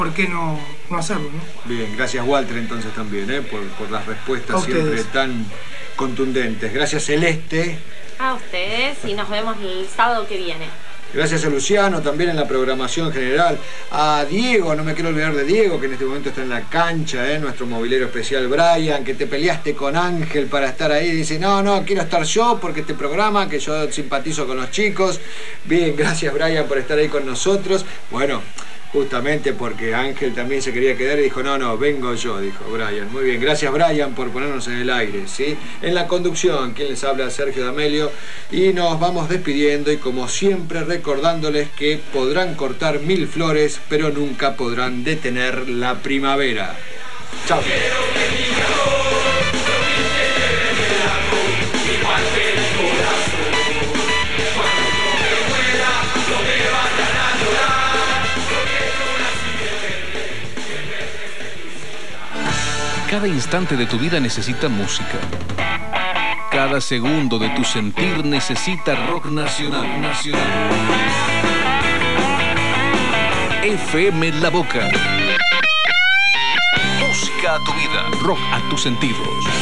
¿por qué no hacerlo, ¿no? Bien, gracias Walter entonces también, por las respuestas siempre tan contundentes. Gracias Celeste. A ustedes y nos vemos el sábado que viene. Gracias a Luciano también en la programación general. A Diego, no me quiero olvidar de Diego, que en este momento está en la cancha, nuestro movilero especial Brian, que te peleaste con Ángel para estar ahí. Dice, no, quiero estar yo porque este programa, que yo simpatizo con los chicos. Bien, gracias Brian por estar ahí con nosotros. Bueno, justamente porque Ángel también se quería quedar y dijo, no, vengo yo, dijo Brian. Muy bien, gracias Brian por ponernos en el aire, ¿sí? En la conducción, quien les habla, Sergio D'Amelio, y nos vamos despidiendo y como siempre recordándoles que podrán cortar 1000 flores, pero nunca podrán detener la primavera. Chao. Cada instante de tu vida necesita música. Cada segundo de tu sentir necesita rock nacional. FM La Boca. Música a tu vida. Rock a tus sentidos.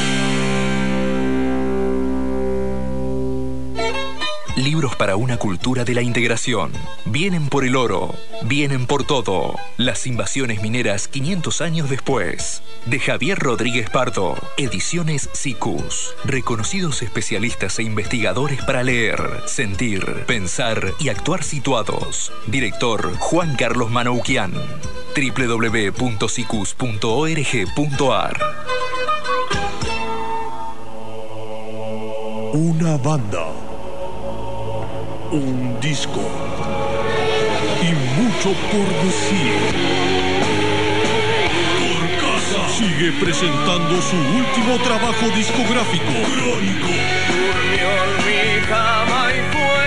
Libros para una cultura de la integración. Vienen por el oro. Vienen por todo. Las invasiones mineras 500 años después. De Javier Rodríguez Pardo. Ediciones Sicus. Reconocidos especialistas e investigadores para leer, sentir, pensar y actuar situados. Director Juan Carlos Manoukian. www.sicus.org.ar. Una banda. Un disco y mucho por decir. Torcasa sigue presentando su último trabajo discográfico, Crónico. Durmió mi cama y fue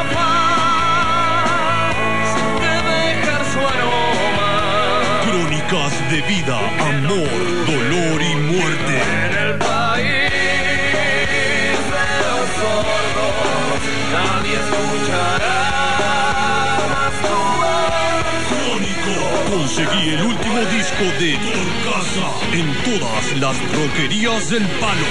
capaz de dejar su aroma. Crónicas de vida, amor, dolor y muerte. En el país de los sordos nadie escuchará más tu voz. Crónico. Conseguí el último disco de Torcasa en todas las roquerías del palo.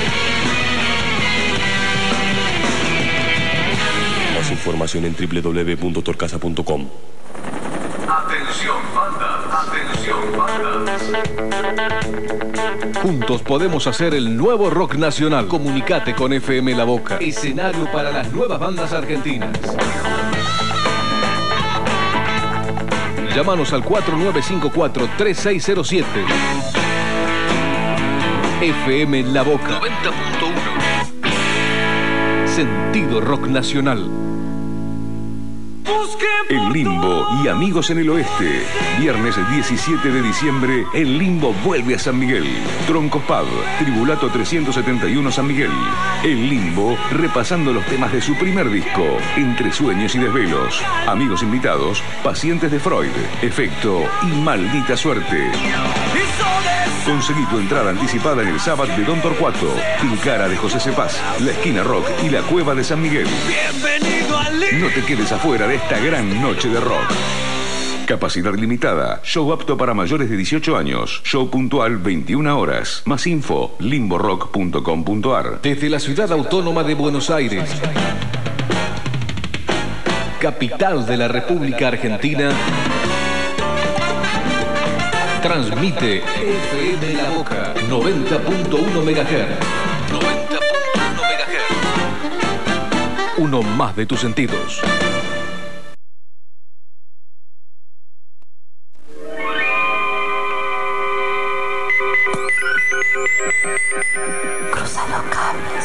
Más información en www.torcasa.com. Atención bandas. Juntos podemos hacer el nuevo rock nacional. Comunicate con FM La Boca. Escenario para las nuevas bandas argentinas. Llámanos al 4954-3607. FM La Boca 90.1. Sentido rock nacional. El Limbo y Amigos en el Oeste. Viernes 17 de diciembre, El Limbo vuelve a San Miguel. Troncos Pub, Tribulato 371 San Miguel. El Limbo repasando los temas de su primer disco, Entre Sueños y Desvelos. Amigos invitados, Pacientes de Freud, Efecto y Maldita Suerte. Conseguí tu entrada anticipada en el Sábado de Don Torcuato, Tilcara de José Cepaz, La Esquina Rock y La Cueva de San Miguel. Bienvenido al No te quedes afuera de esta gran noche de rock. Capacidad limitada. Show apto para mayores de 18 años. Show puntual 21 horas. Más info, limborock.com.ar. Desde la ciudad autónoma de Buenos Aires, capital de la República Argentina, transmite FM La Boca 90.1 MHz. 90.1 MHz. Uno más de tus sentidos. Cruza los cables.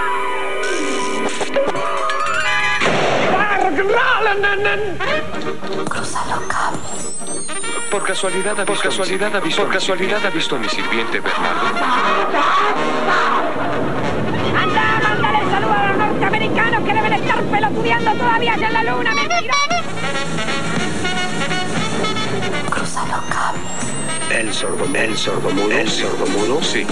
Cruza los cables. Por casualidad ha visto a mi sirviente Bernardo. ¡Anda, mándale el saludo a los norteamericanos que deben estar pelotudeando todavía allá en la luna, mentira! Cruza los cables. El sordomudo, sí.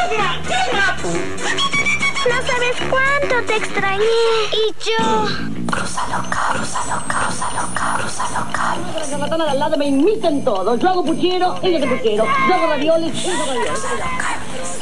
No sabes cuánto te extrañé. Y yo... Cruza los cables, cruza los cables, cruza los cables. Las ratonas de al lado me imitan todo. Yo hago puchero, ellos de puchero. Yo hago ravioles, ellos de ravioles. Cruza los cables.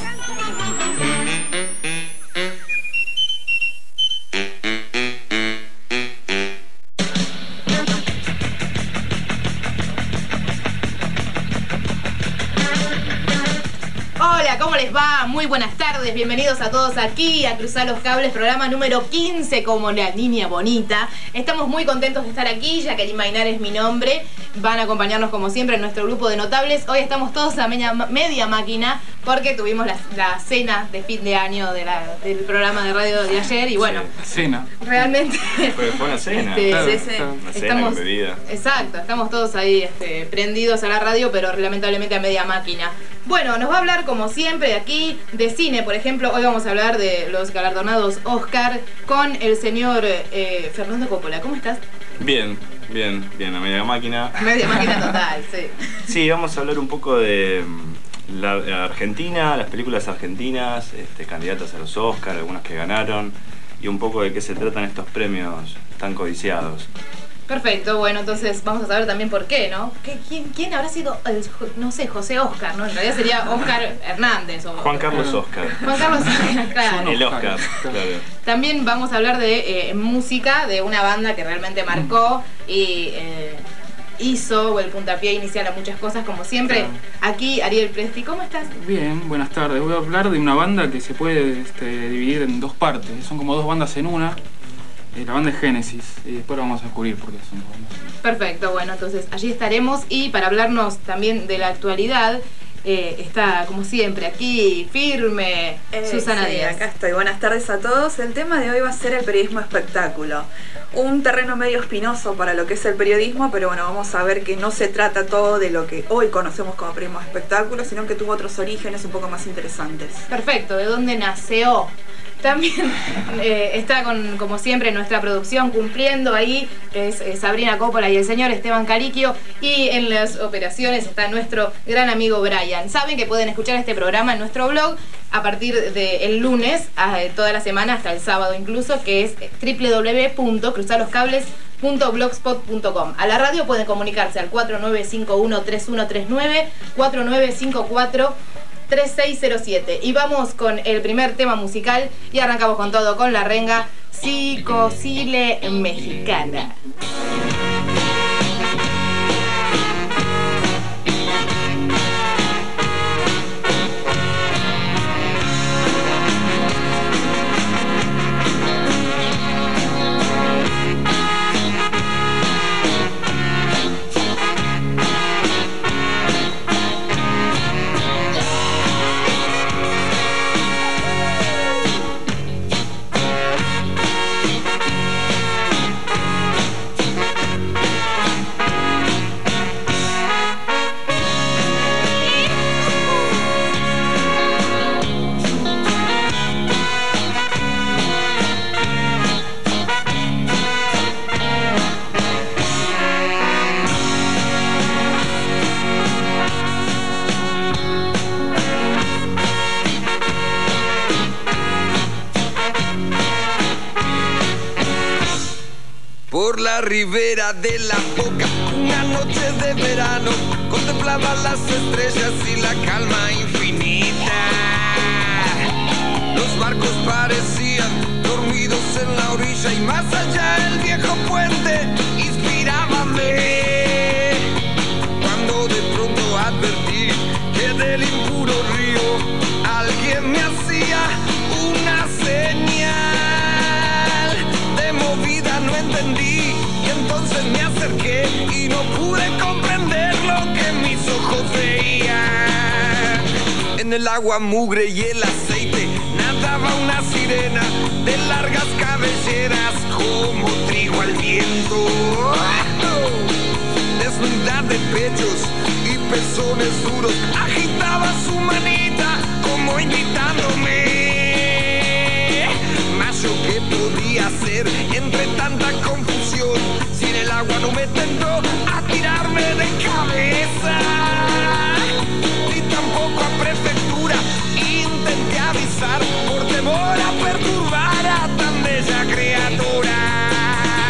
Hola, ¿cómo les va? Muy buenas tardes, bienvenidos a todos aquí a Cruzar los Cables, programa número 15 como la niña bonita. Estamos muy contentos de estar aquí, Jacqueline Mainar es mi nombre. Van a acompañarnos como siempre en nuestro grupo de notables. Hoy estamos todos a media máquina porque tuvimos la cena de fin de año del programa de radio de ayer y bueno, cena. Realmente fue una cena. Una cena con bebida. Exacto, estamos todos ahí prendidos a la radio, pero lamentablemente a media máquina. Bueno, nos va a hablar como siempre aquí de cine, por ejemplo. Hoy vamos a hablar de los galardonados Oscar con el señor Fernando Coppola. ¿Cómo estás? Bien, a media máquina. Media máquina total, sí. Sí, vamos a hablar un poco de la Argentina, las películas argentinas, candidatas a los Oscar, algunas que ganaron, y un poco de qué se tratan estos premios tan codiciados. Perfecto, bueno, entonces vamos a saber también por qué, ¿no? ¿Quién habrá sido, no sé, José Oscar, ¿no? En realidad sería Oscar Hernández. Juan Carlos Oscar. Juan Carlos Oscar, claro. El Oscar, claro. También vamos a hablar de música, de una banda que realmente marcó y hizo el puntapié inicial a muchas cosas, como siempre. Claro. Aquí, Ariel Presti, ¿cómo estás? Bien, buenas tardes. Voy a hablar de una banda que se puede dividir en dos partes. Son como dos bandas en una. La banda es Génesis, y después lo vamos a descubrir porque son dos bandas. Perfecto, bueno, entonces allí estaremos y para hablarnos también de la actualidad está como siempre aquí firme Susana Díaz. Acá estoy, buenas tardes a todos. El tema de hoy va a ser el periodismo espectáculo, un terreno medio espinoso para lo que es el periodismo, pero bueno, vamos a ver que no se trata todo de lo que hoy conocemos como periodismo espectáculo, sino que tuvo otros orígenes un poco más interesantes. Perfecto, ¿de dónde nació? También está como siempre nuestra producción cumpliendo ahí, que es Sabrina Coppola y el señor Esteban Cariquio, y en las operaciones está nuestro gran amigo Brian. Saben que pueden escuchar este programa en nuestro blog a partir del lunes, toda la semana hasta el sábado incluso, que es www.cruzarloscables.blogspot.com. A la radio pueden comunicarse al 4951-3139, 4954 3607. Y vamos con el primer tema musical y arrancamos con todo, con la renga Psicosile Mexicana. Por la ribera de la Boca, una noche de verano, contemplaba las estrellas y la calma infinita. Los barcos parecían dormidos en la orilla y más allá el viejo puente inspirábame. Cuando de pronto advertí que del impuro río alguien me hacía una señal de movida, no entendí y entonces me acerqué y no pude comprender lo que mis ojos veían. En el agua mugre y el aceite nadaba una sirena de largas cabelleras como trigo al viento. Desnuda de pechos y pezones duros, agitaba su manita como invitándome. Mas yo qué podía hacer entre tanta confusión, si en el agua no me tentó a tirarme de cabeza. Ni tampoco a prefectura intenté avisar por temor a perturbar a tan bella criatura.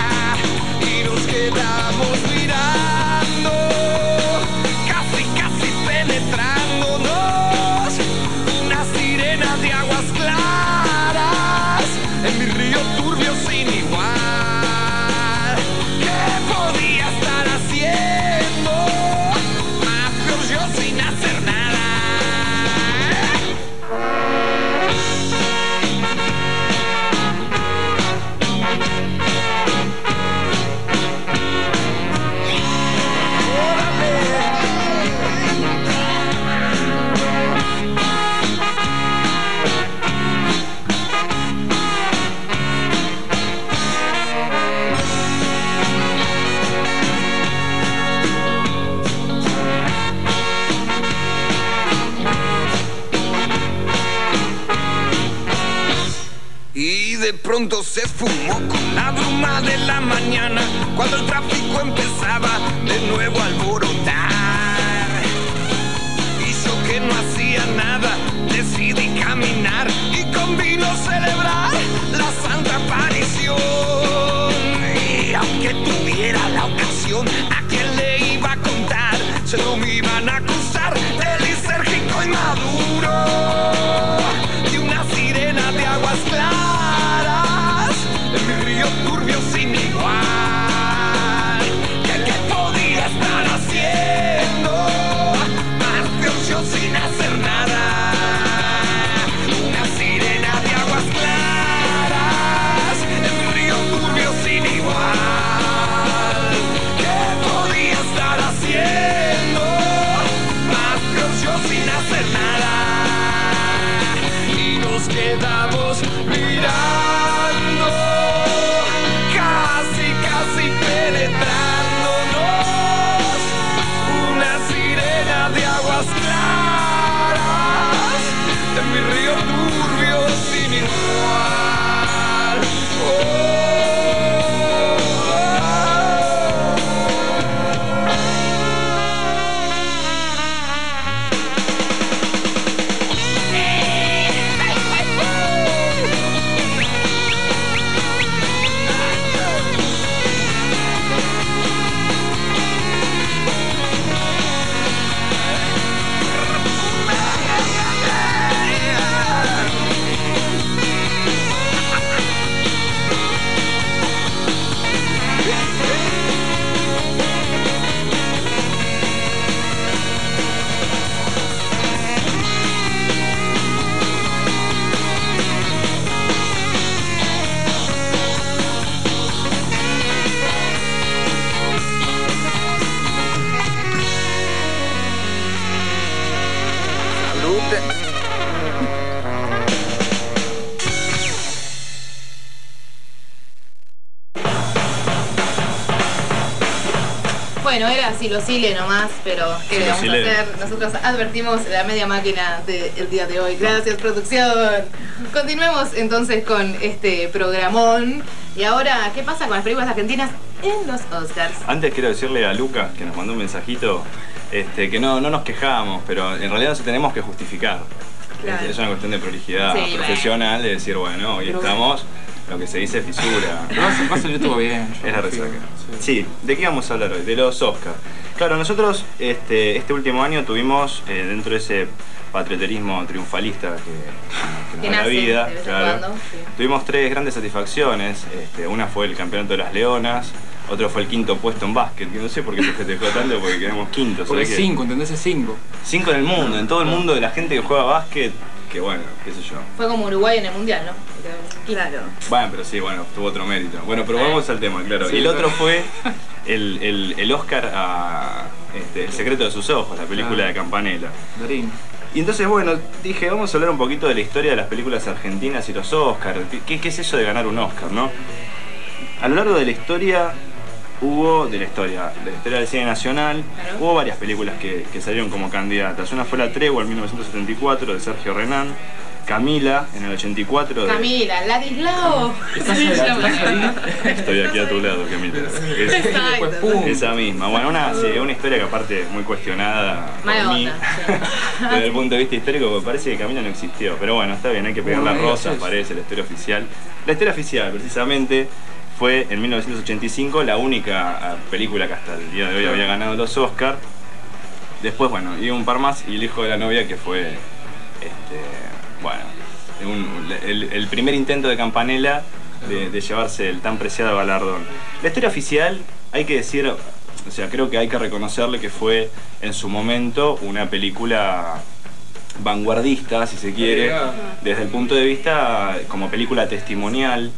pronto se esfumó con la bruma de la mañana, cuando el tráfico empezaba de nuevo a alborotar. Y yo que no hacía nada, decidí caminar y con vino celebrar la santa aparición. Y aunque tuviera la ocasión, ¿a quién le iba a contar? Solo me iban a acusar de lisérgico y maduro, de una sirena de aguas claras, en mi río turbio sin igual. ¿Qué podía estar haciendo? Más de yo sin hacer nada. Una sirena de aguas claras, en mi río turbio sin igual. ¿Qué podía estar haciendo? Más de yo sin hacer nada. Y nos quedamos mirando, casi penetrándonos. Una sirena de aguas claras, en mi río turbio sin igual. Bueno, era Silosile nomás, pero ¿qué le vamos a hacer? Nosotros advertimos la media máquina del día de hoy. Gracias, producción. Continuemos entonces con este programón. Y ahora, ¿qué pasa con las películas argentinas en los Oscars? Antes quiero decirle a Lucas, que nos mandó un mensajito, que no nos quejamos, pero en realidad nos tenemos que justificar. Claro. Es una cuestión de prolijidad profesional, de decir, bueno, hoy estamos, lo que se dice fisura. Va a salir todo bien. Es la resaca. Sí, ¿de qué vamos a hablar hoy? De los Oscars. Claro, nosotros este último año tuvimos, dentro de ese patrioterismo triunfalista que nos da la vida, claro, tuvimos 3 grandes satisfacciones. Una fue el campeonato de las Leonas, otro fue el 5º puesto en básquet, que no sé por qué se festejó tanto, porque quedamos quintos. Porque 5, ¿entendés? Es 5. 5 en el mundo, en todo el mundo de la gente que juega básquet, que bueno, qué sé yo. Fue como Uruguay en el Mundial, ¿no? Claro. Bueno, pero sí, bueno, tuvo otro mérito. Bueno, pero vamos al tema, claro. Sí, y el otro fue el Oscar a El secreto de sus ojos, la película de Campanella. Darín. Y entonces, bueno, dije, vamos a hablar un poquito de la historia de las películas argentinas y los Oscars. ¿Qué es eso de ganar un Oscar, no? A lo largo de la historia de la historia del cine nacional, hubo varias películas que salieron como candidatas. Una fue La Tregua en 1974 de Sergio Renán, Camila en el 84 de... Camila, Ladislao. Estoy aquí a tu lado, Camila. Esa misma. Bueno, una historia que aparte muy cuestionada por mí, desde el punto de vista histórico, porque parece que Camila no existió. Pero bueno, está bien, hay que pegar las rosas, parece, la historia oficial. La historia oficial, precisamente, fue en 1985 la única película que hasta el día de hoy había ganado los Oscars. Después, bueno, y un par más, y El hijo de la novia, que fue, bueno, el primer intento de Campanella de llevarse el tan preciado galardón. La historia oficial, hay que decir, o sea, creo que hay que reconocerle que fue en su momento una película vanguardista, si se quiere, desde el punto de vista como película testimonial,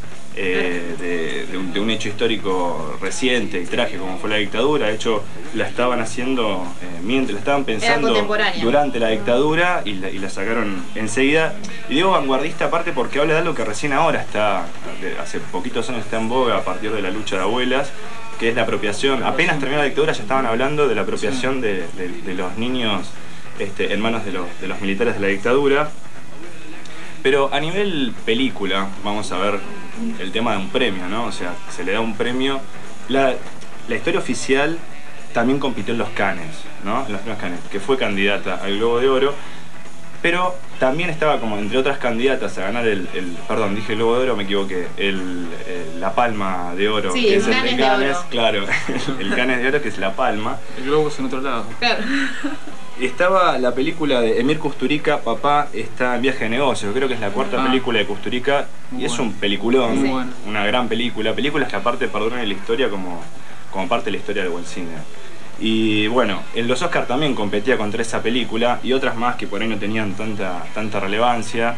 de un hecho histórico reciente y trágico como fue la dictadura. De hecho, la estaban haciendo mientras, la estaban pensando durante la dictadura y la sacaron enseguida. Y digo vanguardista aparte porque habla de algo que recién ahora está, hace poquitos años está en boga a partir de la lucha de abuelas, que es la apropiación. Apenas terminó la dictadura ya estaban hablando de la apropiación de los niños en manos de los militares de la dictadura. Pero a nivel película, vamos a ver el tema de un premio, ¿no? O sea, se le da un premio. La historia oficial también compitió en los Cannes, ¿no? En los premios Cannes, que fue candidata al Globo de Oro, pero también estaba como entre otras candidatas a ganar perdón, dije Globo de Oro, me equivoqué, la Palma de Oro, sí, que es el Cannes de Cannes, de Oro. Claro, el Cannes de Oro, que es la Palma. El Globo es en otro lado. Claro. Estaba la película de Emir Kusturica, Papá está en viaje de negocios, creo que es la cuarta película de Kusturica, y es un peliculón, Sí. una gran película, películas que aparte perduran en la historia como parte de la historia del buen cine. Y bueno, en los Oscars también competía contra esa película y otras más que por ahí no tenían tanta relevancia,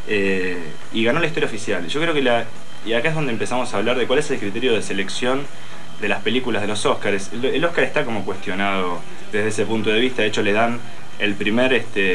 y ganó la historia oficial. Yo creo que y acá es donde empezamos a hablar de cuál es el criterio de selección de las películas de los Oscars. El Oscar está como cuestionado desde ese punto de vista. De hecho, le dan el primer,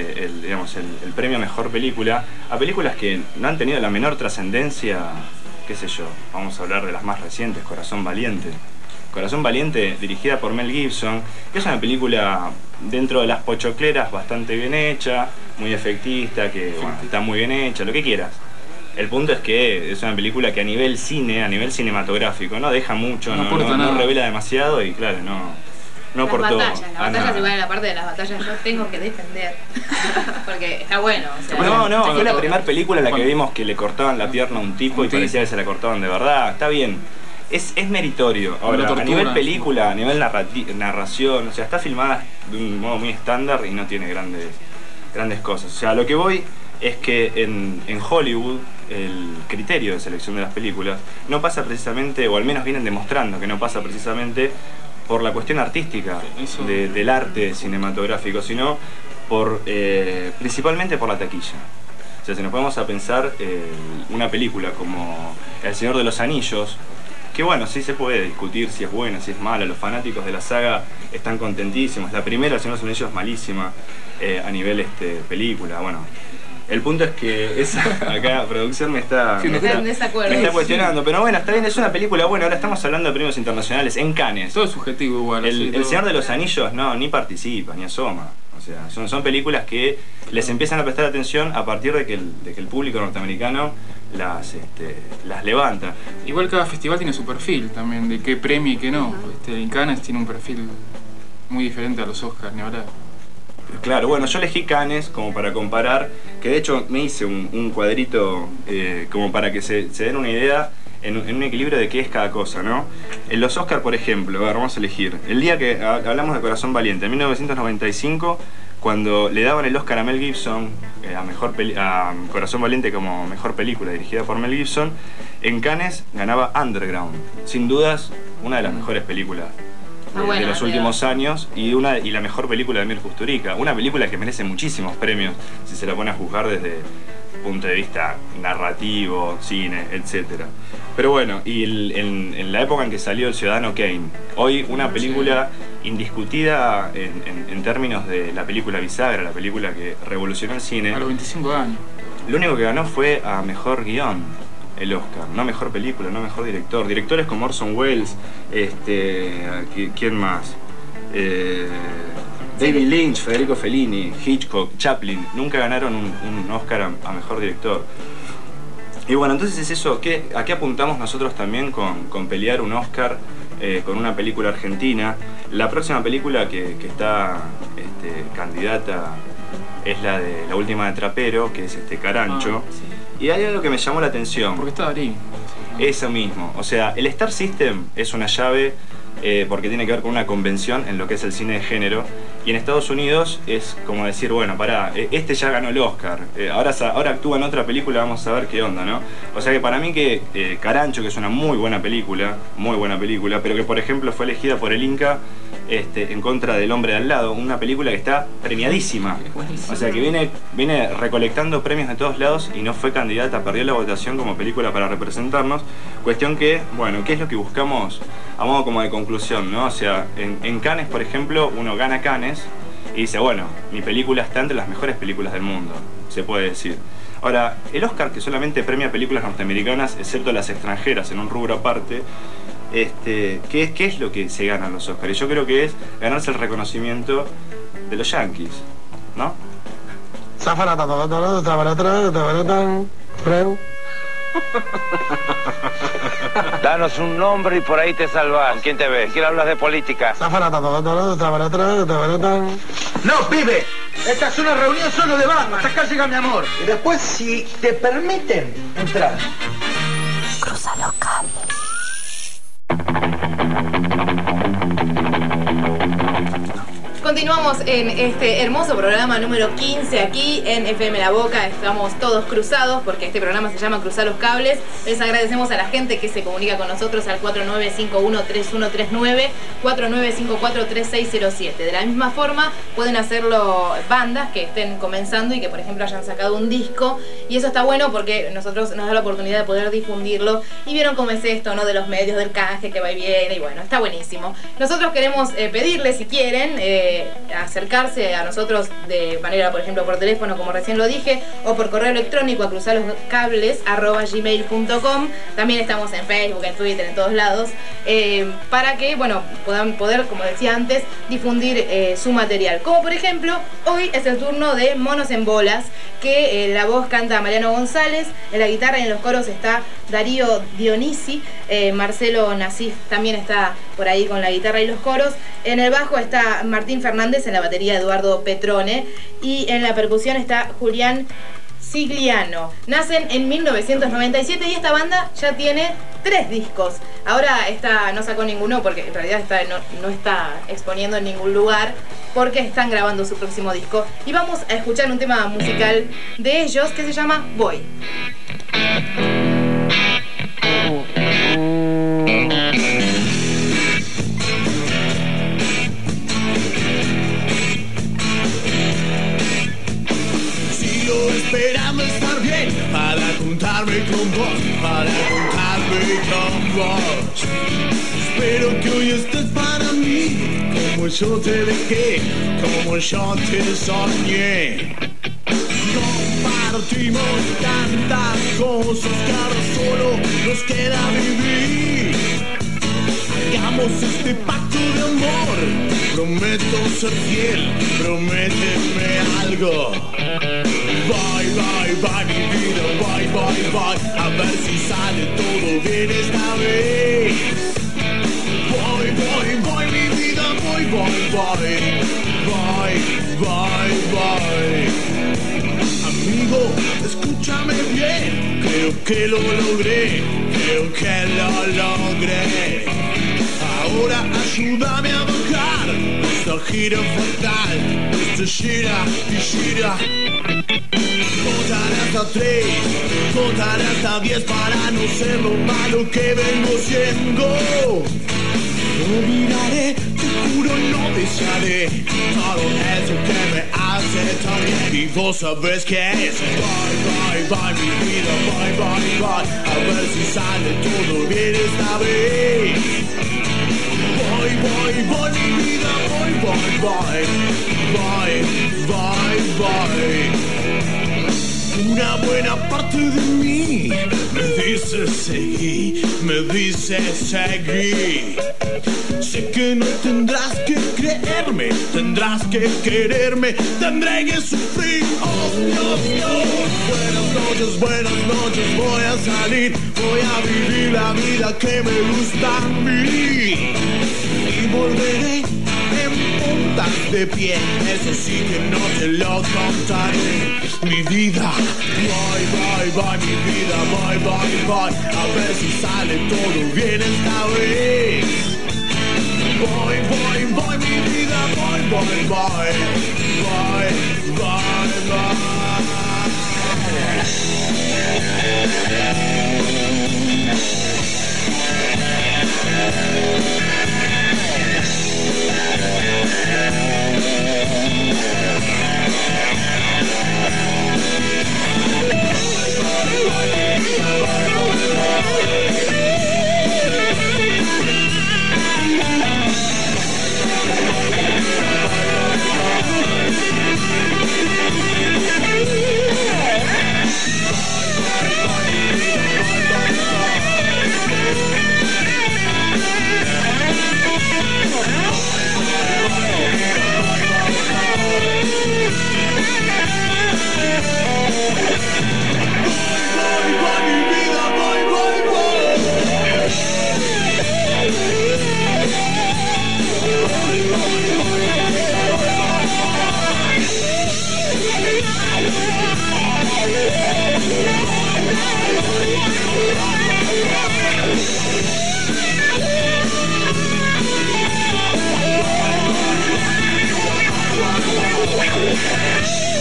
el premio a mejor película a películas que no han tenido la menor trascendencia, qué sé yo. Vamos a hablar de las más recientes, Corazón Valiente. Corazón Valiente, dirigida por Mel Gibson, que es una película dentro de las pochocleras bastante bien hecha, muy efectista, que bueno, está muy bien hecha, lo que quieras. El punto es que es una película que a nivel cine, a nivel cinematográfico, no deja mucho, no revela demasiado y claro, no aportó las batallas igual en la parte de las batallas yo tengo que defender porque está bueno, o sea, fue la primera película en la que vimos que le cortaban la pierna a un tipo y parecía que se la cortaban de verdad. Está bien, es meritorio. Ahora, a nivel película, a nivel narración, o sea, está filmada de un modo muy estándar y no tiene grandes cosas. O sea, lo que voy es que en Hollywood el criterio de selección de las películas no pasa precisamente, o al menos vienen demostrando que no pasa precisamente por la cuestión artística del arte cinematográfico, sino principalmente por la taquilla. O sea, si nos ponemos a pensar una película como El Señor de los Anillos, que bueno, sí se puede discutir si es buena, si es mala, los fanáticos de la saga están contentísimos. La primera, El Señor de los Anillos, es malísima a nivel película, bueno. El punto es que acá producción me está cuestionando, pero bueno, está bien, es una película buena. Ahora estamos hablando de premios internacionales en Cannes. Todo es subjetivo igual. El Señor de los Anillos no, ni participa, ni asoma. O sea, son películas que les empiezan a prestar atención a partir de que el público norteamericano las levanta. Igual cada festival tiene su perfil también, de qué premio y qué no. En Cannes tiene un perfil muy diferente a los Oscars, ni hablar. Claro, bueno, yo elegí Cannes como para comparar, que de hecho me hice un cuadrito como para que se den una idea en un equilibrio de qué es cada cosa, ¿no? En los Oscars, por ejemplo, a ver, vamos a elegir. El día que hablamos de Corazón Valiente, en 1995, cuando le daban el Oscar a Mel Gibson, a Corazón Valiente como mejor película dirigida por Mel Gibson, en Cannes ganaba Underground, sin dudas una de las mejores películas de los últimos años y la mejor película de Emir Kusturica, una película que merece muchísimos premios si se la pone a juzgar desde punto de vista narrativo, cine, etc. Pero bueno, y en la época en que salió El Ciudadano Kane, hoy una película indiscutida en términos de la película bisagra, la película que revolucionó el cine. A los 25 años. Lo único que ganó fue a mejor guión el Oscar, no mejor película, no mejor director. Directores como Orson Welles, ¿quién más? David Lynch, Federico Fellini, Hitchcock, Chaplin, nunca ganaron un Oscar a mejor director. Y bueno, entonces es eso, ¿a qué apuntamos nosotros también con pelear un Oscar con una película argentina? La próxima película que está candidata es la de La Última de Trapero, que es Carancho. Sí. Y hay algo que me llamó la atención. Porque está Darín. Eso mismo. O sea, el Star System es una llave porque tiene que ver con una convención en lo que es el cine de género. Y en Estados Unidos es como decir, bueno, pará, ya ganó el Oscar. Ahora actúa en otra película, vamos a ver qué onda, ¿no? O sea que para mí que Carancho, que es una muy buena película, pero que por ejemplo fue elegida por el Inca en contra del Hombre de al lado, una película que está premiadísima. O sea que viene recolectando premios de todos lados y no fue candidata, perdió la votación como película para representarnos. Cuestión que, bueno, ¿qué es lo que buscamos a modo como de conclusión, ¿no? O sea, en Cannes, por ejemplo, uno gana Cannes y dice, bueno, mi película está entre las mejores películas del mundo, se puede decir. Ahora, el Oscar, que solamente premia películas norteamericanas, excepto las extranjeras, en un rubro aparte, ¿qué es lo que se gana en los Oscars? Yo creo que es ganarse el reconocimiento de los yankees, ¿no? Danos un nombre y por ahí te salvas. ¿Quién te ve? ¿Quién hablas de política? No, pibe. Esta es una reunión solo de bandas. Hasta acá llega mi amor. Y después, si te permiten, entrar. Cruza los cables. Continuamos en este hermoso programa número 15 aquí en FM La Boca. Estamos todos cruzados porque este programa se llama Cruzar los Cables. Les agradecemos a la gente que se comunica con nosotros al 4951-3139, 4954-3607. De la misma forma pueden hacerlo bandas que estén comenzando y que por ejemplo hayan sacado un disco, y eso está bueno porque nosotros nos da la oportunidad de poder difundirlo. Y vieron cómo es esto, ¿no? De los medios, del canje que va y viene, y bueno, está buenísimo. Nosotros queremos pedirles, si quieren, acercarse a nosotros de manera, por ejemplo, por teléfono, como recién lo dije, o por correo electrónico a cruzarloscables@gmail.com. También estamos en Facebook, en Twitter, en todos lados, para que, bueno, puedan poder, como decía antes, difundir su material. Como por ejemplo, hoy es el turno de Monos en Bolas, que la voz canta Mariano González, en la guitarra y en los coros está Darío Dionisi, Marcelo Nasif también está por ahí con la guitarra y los coros, en el bajo está Martín Fernández, en la batería Eduardo Petrone, y en la percusión está Julián Sigliano. Nacen en 1997 y esta banda ya tiene 3 discos. Ahora esta no sacó ninguno porque en realidad no está exponiendo en ningún lugar, porque están grabando su próximo disco. Y vamos a escuchar un tema musical de ellos que se llama Voy. Esperando estar bien para juntarme con vos, Espero que hoy estés para mí, como yo te dejé, como yo te soñé. Compartimos tantas cosas que ahora solo nos queda vivir. Hagamos este pacto de amor, prometo ser fiel, prométeme algo. Bye, bye, bye, mi vida, bye, bye, bye. A ver si sale todo bien esta vez. Voy, voy, voy, mi vida, voy, voy, voy. Bye, bye, bye. Amigo, escúchame bien. Creo que lo logré, creo que lo logré. Ahora ayúdame a bajar esta gira fatal, esta gira y gira. Contaré hasta 3, contaré hasta 10 para no ser lo malo que vengo siendo. No olvidaré, te juro no desearé todo eso que me hace tan bien. Y vos sabés que es bye, bye, bye, mi vida, bye, bye, bye. A ver si sale todo bien esta vez. Voy, voy, voy, mi vida, voy, voy, voy. Bye, bye, bye. Una buena parte de mí me dice seguí, me dice seguí. Sé que no tendrás que creerme, tendrás que quererme, tendré que sufrir. Oh, Dios, Dios. Buenas noches, voy a salir, voy a vivir la vida que me gusta a mí. Y volveré en puntas de pie, eso sí que no te lo contaré. Mi vida, bye, bye, bye, mi vida, bye, bye, bye. A ver si sale todo bien esta vez. Bye, bye, bye, mi vida, bye, bye, bye. Bye, bye, bye.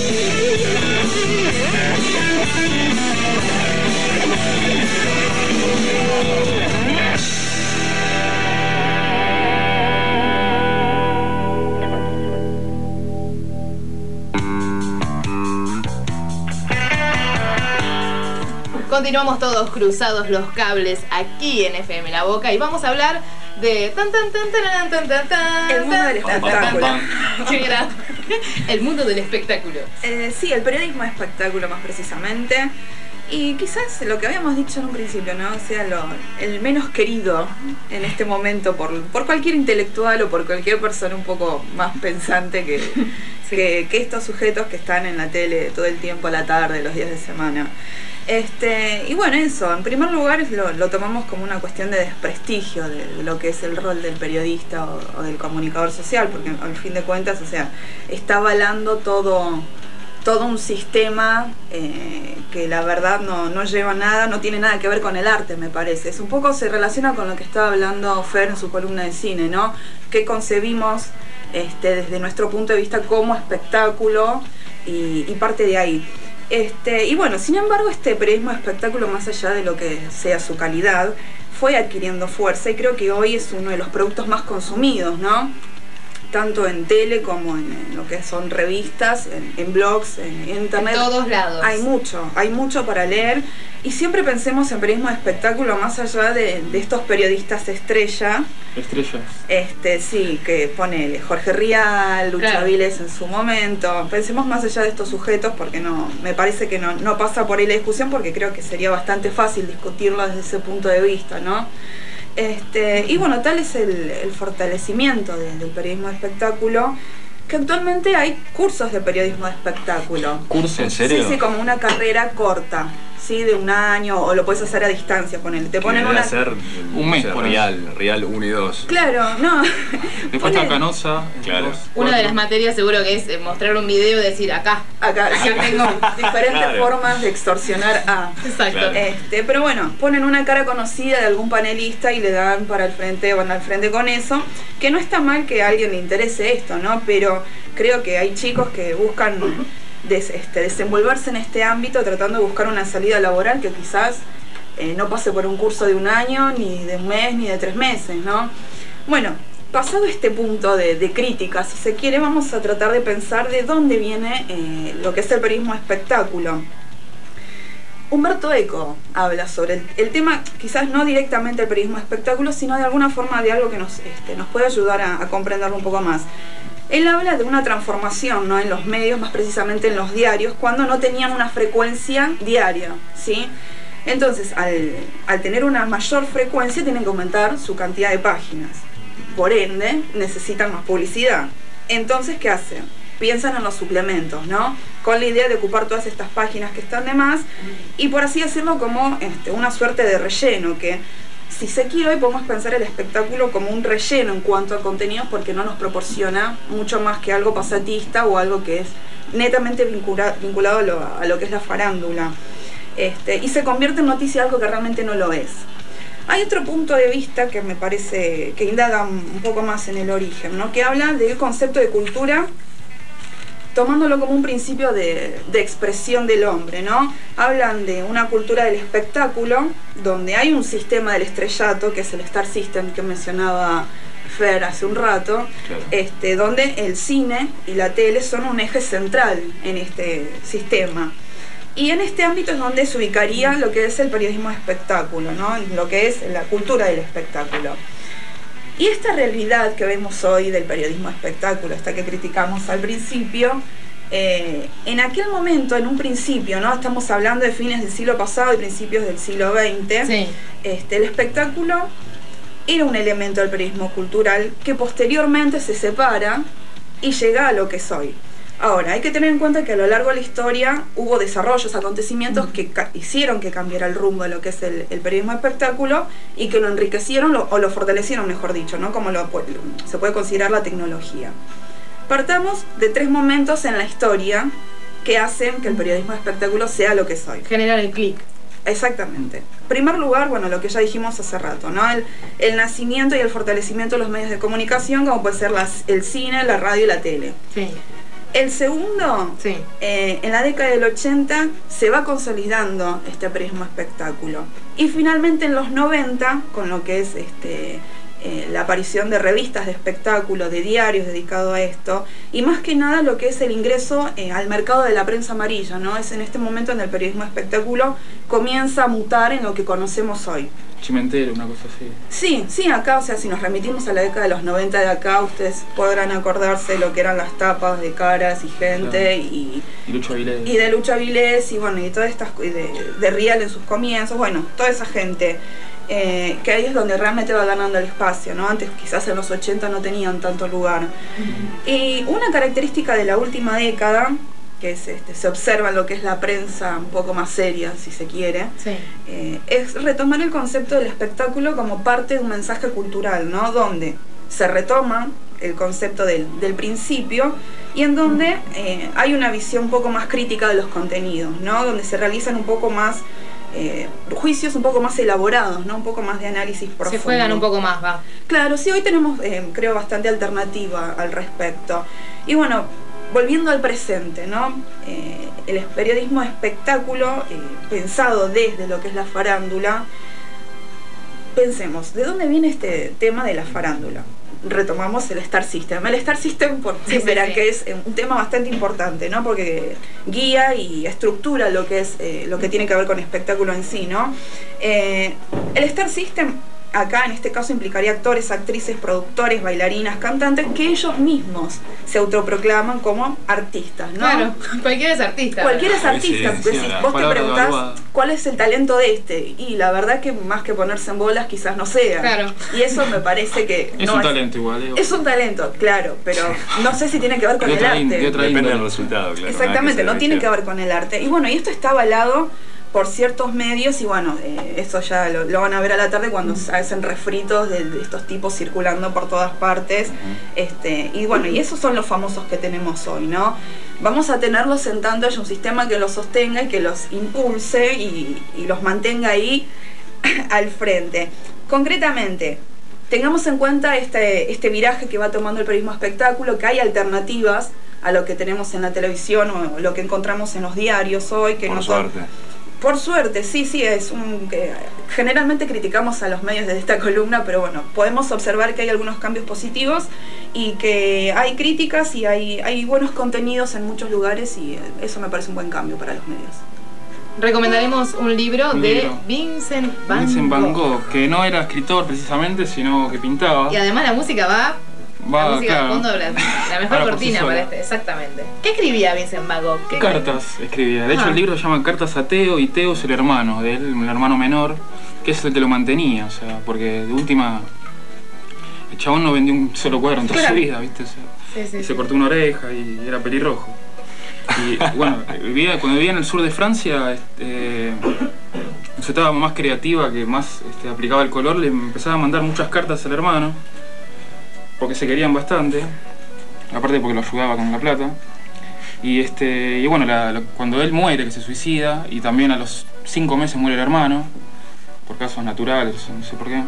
Continuamos todos cruzados los cables aquí en FM La Boca y vamos a hablar de el mundo del espectáculo. Qué grande. El mundo del espectáculo. Sí, el periodismo de espectáculo más precisamente. Y quizás lo que habíamos dicho en un principio, ¿no? O sea, el menos querido en este momento por cualquier intelectual o por cualquier persona un poco más pensante que estos sujetos que están en la tele todo el tiempo, a la tarde, los días de semana. Y bueno, eso, en primer lugar lo tomamos como una cuestión de desprestigio de lo que es el rol del periodista o del comunicador social, porque al fin de cuentas, o sea, está avalando todo un sistema que la verdad no lleva nada, no tiene nada que ver con el arte, me parece. Es un poco, se relaciona con lo que estaba hablando Fer en su columna de cine, ¿no? Que concebimos desde nuestro punto de vista como espectáculo y parte de ahí. Y bueno, sin embargo, este periodismo de espectáculo, más allá de lo que sea su calidad, fue adquiriendo fuerza y creo que hoy es uno de los productos más consumidos, ¿no? Tanto en tele como en lo que son revistas, en blogs, en internet. En todos lados. Hay mucho para leer. Y siempre pensemos en periodismo de espectáculo más allá de estos periodistas estrellas. Sí, que ponele Jorge Rial, Lucha Viles en su momento. Pensemos más allá de estos sujetos porque me parece que no pasa por ahí la discusión, porque creo que sería bastante fácil discutirlo desde ese punto de vista, ¿no? Y bueno, tal es el fortalecimiento del periodismo de espectáculo, que actualmente hay cursos de periodismo de espectáculo. ¿Cursos? ¿En serio? Sí, como una carrera corta, ¿sí? De un año, o lo puedes hacer a distancia, te ponen una... hacer un mes, por Real 1 y 2. Claro, no. Después está Canosa. Claro. Una de las materias seguro que es mostrar un video y decir acá tengo diferentes formas de extorsionar a. Exacto. Claro. Pero bueno, ponen una cara conocida de algún panelista y le dan para el frente, van al frente con eso, que no está mal que a alguien le interese esto, ¿no? Pero creo que hay chicos que buscan desenvolverse en este ámbito tratando de buscar una salida laboral que quizás no pase por un curso de un año, ni de un mes, ni de 3 meses, ¿no? Bueno, pasado este punto de crítica, si se quiere, vamos a tratar de pensar de dónde viene lo que es el periodismo de espectáculo. Humberto Eco habla sobre el tema, quizás no directamente el periodismo de espectáculo, sino de alguna forma de algo que nos puede ayudar a comprenderlo un poco más. Él habla de una transformación, ¿no? En los medios, más precisamente en los diarios, cuando no tenían una frecuencia diaria, ¿sí? Entonces, al tener una mayor frecuencia, tienen que aumentar su cantidad de páginas. Por ende, necesitan más publicidad. Entonces, ¿qué hacen? Piensan en los suplementos, ¿no? Con la idea de ocupar todas estas páginas que están de más y, por así decirlo, como una suerte de relleno, que si se quiere, hoy podemos pensar el espectáculo como un relleno en cuanto a contenidos, porque no nos proporciona mucho más que algo pasatista o algo que es netamente vinculado a lo que es la farándula. Y se convierte en noticia algo que realmente no lo es. Hay otro punto de vista que me parece que indaga un poco más en el origen, ¿no? Que habla del concepto de cultura tomándolo como un principio de expresión del hombre, ¿no? Hablan de una cultura del espectáculo, donde hay un sistema del estrellato, que es el Star System que mencionaba Fer hace un rato, claro. Donde el cine y la tele son un eje central en este sistema. Y en este ámbito es donde se ubicaría lo que es el periodismo de espectáculo, ¿no? Lo que es la cultura del espectáculo. Y esta realidad que vemos hoy del periodismo de espectáculo, esta que criticamos al principio, en aquel momento, en un principio, ¿no? Estamos hablando de fines del siglo pasado y principios del siglo XX, sí. El espectáculo era un elemento del periodismo cultural que posteriormente se separa y llega a lo que es hoy. Ahora, hay que tener en cuenta que a lo largo de la historia hubo desarrollos, acontecimientos que hicieron que cambiara el rumbo de lo que es el periodismo de espectáculo y que lo enriquecieron o lo fortalecieron, mejor dicho, ¿no? Como se puede considerar la tecnología. Partamos de 3 momentos en la historia que hacen que el periodismo de espectáculo sea lo que es hoy. Generar el clic. Exactamente. En primer lugar, bueno, lo que ya dijimos hace rato, ¿no? El nacimiento y el fortalecimiento de los medios de comunicación, como puede ser el cine, la radio y la tele. Sí. El segundo, en la década del 80 se va consolidando este periodismo espectáculo. Y finalmente en los 90, con lo que es la aparición de revistas de espectáculo, de diarios dedicados a esto, y más que nada lo que es el ingreso al mercado de la prensa amarilla, ¿no? Es en este momento en el periodismo espectáculo comienza a mutar en lo que conocemos hoy. Chimentero, una cosa así. Sí, acá, o sea, si nos remitimos a la década de los 90 de acá, ustedes podrán acordarse de lo que eran las tapas de Caras y Gente, claro. y Lucho Avilés. Y de Lucho Avilés, y bueno, y todas estas, de Rial en sus comienzos, bueno, toda esa gente. Que ahí es donde realmente va ganando el espacio, ¿no? Antes quizás en los 80 no tenían tanto lugar. Y una característica de la última década, que es, se observa en lo que es la prensa un poco más seria, si se quiere, es retomar el concepto del espectáculo como parte de un mensaje cultural, ¿no? Donde se retoma el concepto del principio y en donde hay una visión un poco más crítica de los contenidos, ¿no? Donde se realizan un poco más juicios un poco más elaborados, ¿no? Un poco más de análisis profundo. Se juegan un poco más, va. Claro, sí, hoy tenemos, creo, bastante alternativa al respecto. Y bueno, volviendo al presente, ¿no? El periodismo espectáculo, pensado desde lo que es la farándula, pensemos, ¿de dónde viene este tema de la farándula? Retomamos el Star System. El Star System, verán que es un tema bastante importante, ¿no? Porque guía y estructura lo que es lo que tiene que ver con espectáculo en sí, ¿no? El Star System acá en este caso implicaría actores, actrices, productores, bailarinas, cantantes que ellos mismos se autoproclaman como artistas, ¿no? Claro, cualquiera es artista. Cualquiera es artista. Sí, sí, vos te preguntás cuál es el talento de este, y la verdad que más que ponerse en bolas quizás no sea. Claro. Y eso me parece que es no un talento igual. Es un talento, claro, pero no sé si tiene que ver con el arte. Depende del resultado, claro. Exactamente, no tiene que ver con el arte. Y bueno, y esto está avalado por ciertos medios, y bueno, eso ya lo van a ver a la tarde cuando se hacen refritos de estos tipos circulando por todas partes. Y bueno, y esos son los famosos que tenemos hoy, ¿no? Vamos a tenerlos en tanto haya un sistema que los sostenga y que los impulse y los mantenga ahí al frente. Concretamente, tengamos en cuenta este viraje que va tomando el periodismo espectáculo, que hay alternativas a lo que tenemos en la televisión o lo que encontramos en los diarios hoy, que por suerte. Por suerte, sí, es que generalmente criticamos a los medios de esta columna, pero bueno, podemos observar que hay algunos cambios positivos y que hay críticas y hay buenos contenidos en muchos lugares, y eso me parece un buen cambio para los medios. Recomendaremos un libro de Vincent Van Gogh, que no era escritor precisamente, sino que pintaba. Y además la música va la música claro. De fondo, la mejor cortina para este, exactamente. ¿Qué escribía Vincent Van Gogh? Cartas escribía. De hecho, el libro se llama Cartas a Teo, y Teo es el hermano de él, el hermano menor, que es el que lo mantenía, o sea, porque de última el chabón no vendió un solo cuadro en toda su vida, ¿viste? O sea, se cortó una oreja y era pelirrojo. Y bueno, cuando vivía en el sur de Francia, se estaba más creativa, que más aplicaba el color, le empezaba a mandar muchas cartas al hermano, porque se querían bastante, aparte porque lo ayudaba con la plata. Y bueno, cuando él muere, que se suicida, y también a los 5 meses muere el hermano, por casos naturales, no sé por qué,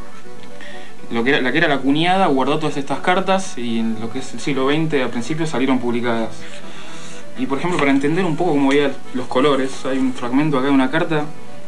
la que era la cuñada guardó todas estas cartas, y en lo que es el siglo XX al principio salieron publicadas. Y por ejemplo, para entender un poco cómo veía los colores, hay un fragmento acá de una carta.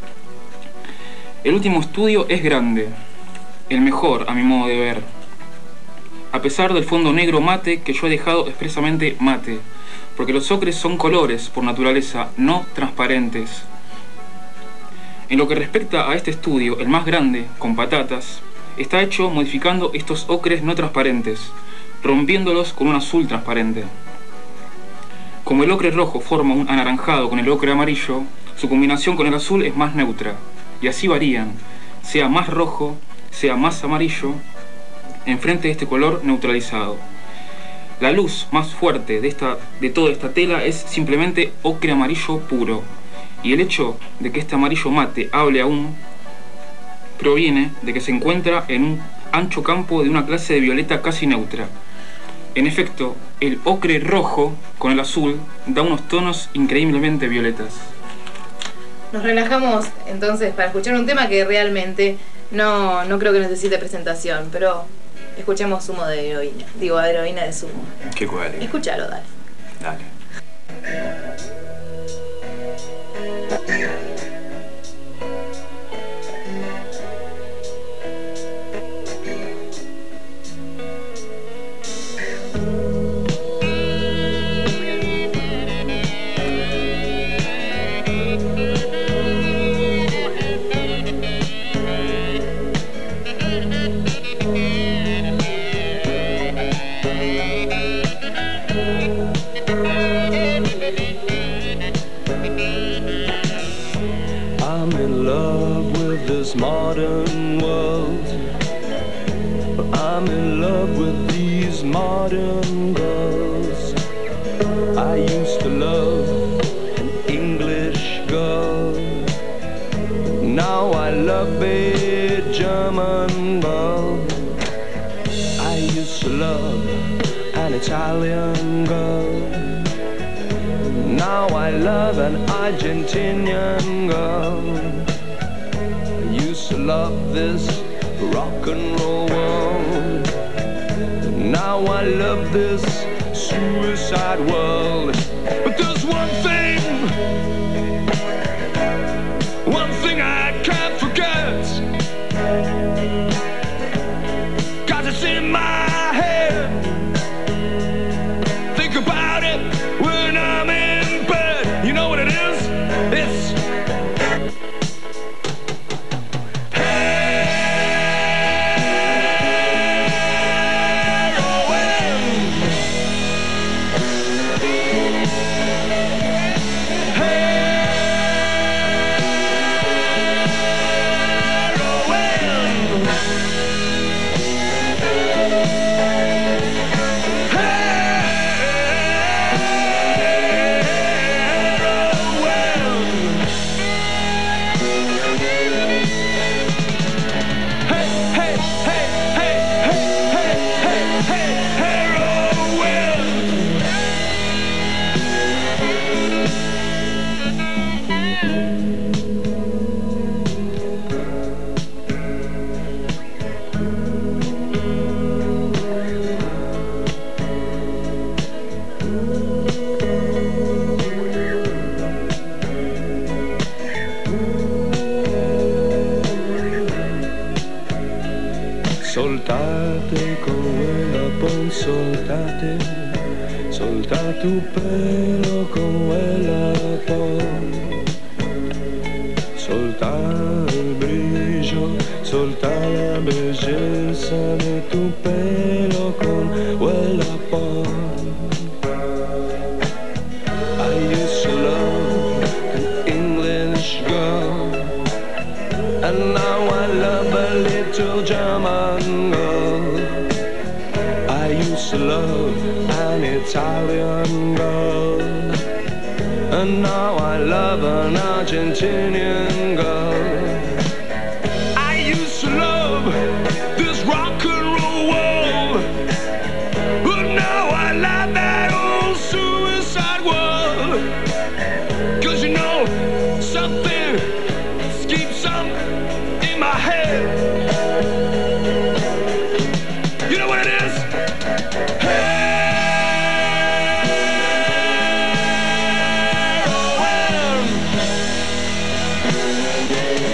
El último estudio es grande, el mejor a mi modo de ver, a pesar del fondo negro mate que yo he dejado expresamente mate, porque los ocres son colores por naturaleza, no transparentes. En lo que respecta a este estudio, el más grande, con patatas, está hecho modificando estos ocres no transparentes, rompiéndolos con un azul transparente. Como el ocre rojo forma un anaranjado con el ocre amarillo, su combinación con el azul es más neutra, y así varían, sea más rojo, sea más amarillo, enfrente de este color neutralizado. La luz más fuerte de toda esta tela es simplemente ocre amarillo puro, y el hecho de que este amarillo mate hable aún proviene de que se encuentra en un ancho campo de una clase de violeta casi neutra. En efecto, el ocre rojo con el azul da unos tonos increíblemente violetas. Nos relajamos entonces para escuchar un tema que realmente no creo que necesite presentación, pero escuchemos Zumo de heroína. Digo, heroína de zumo. Qué cual. Escúchalo, dale. Dale. I'm in love with this modern world. I'm in love with these modern girls. I used to love an English girl. Now I love a German girl. I used to love an Italian girl. Now I love an Argentinian girl. I used to love this rock and roll world. Now I love this suicide world. But there's one thing I can't forget. 'Cause it's in my head. Think about it when I'm in bed. You know what it is? It's soltate con quella pon, soltate, solta tu pelo con quella pon, solta el brillo, solta la belleza de tu pelo con quella pon. I used to love an English girl, and now I love a little German girl. I used to love an Italian girl, and now I love an Argentinian girl. I used to love this rock and roll world, but now I love that old suicide world. 'Cause you know, something keeps some in my head. You know what it is? Heroin.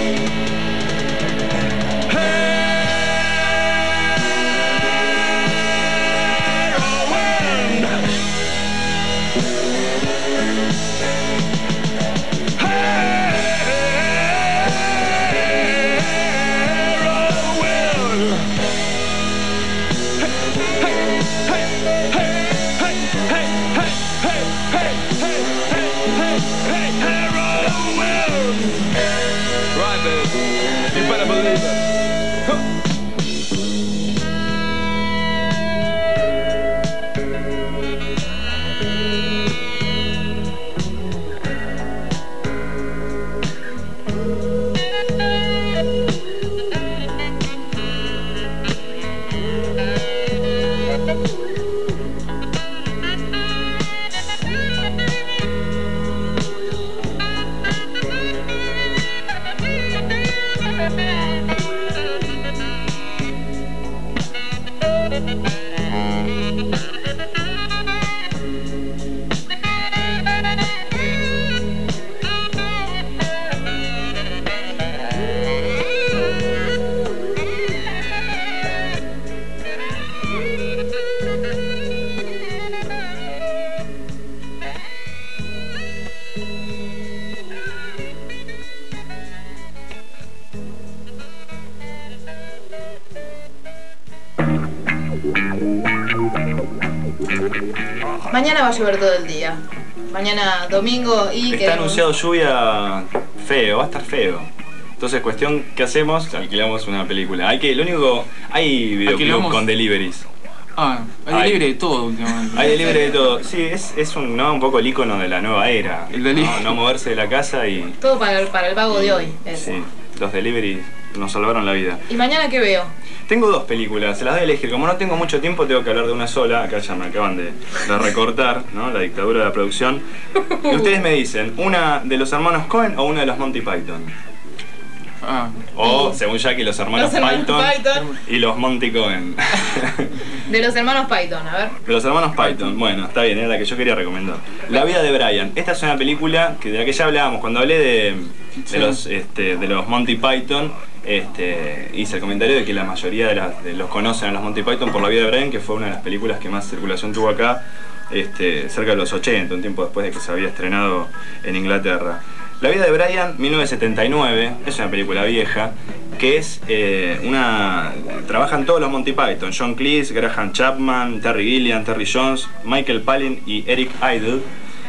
Mañana va a llover todo el día. Mañana domingo y... Está anunciado lluvia feo, va a estar feo. Entonces, cuestión, ¿qué hacemos? Alquilamos una película. Hay videoclub con deliveries. Hay delivery de todo últimamente. Hay delivery de todo. Sí, es un poco el icono de la nueva era. No moverse de la casa y... Todo para el vago de hoy. Sí, los deliveries nos salvaron la vida. ¿Y mañana qué veo? Tengo dos películas, se las voy a elegir. Como no tengo mucho tiempo, tengo que hablar de una sola. Acá ya me acaban de recortar, ¿no? La dictadura de la producción. Y ustedes me dicen, ¿una de los hermanos Coen o una de los Monty Python? O, según Jackie, los hermanos Python y los Monty Coen. De los hermanos Python, a ver. De los hermanos Python, bueno, está bien, era la que yo quería recomendar. La vida de Brian. Esta es una película de la que ya hablábamos. Cuando hablé de los Monty Python, hice el comentario de que la mayoría de los conocen a los Monty Python por La vida de Brian, que fue una de las películas que más circulación tuvo acá, cerca de los 80, un tiempo después de que se había estrenado en Inglaterra. La vida de Brian, 1979, es una película vieja, que es trabajan todos los Monty Python: John Cleese, Graham Chapman, Terry Gilliam, Terry Jones, Michael Palin y Eric Idle.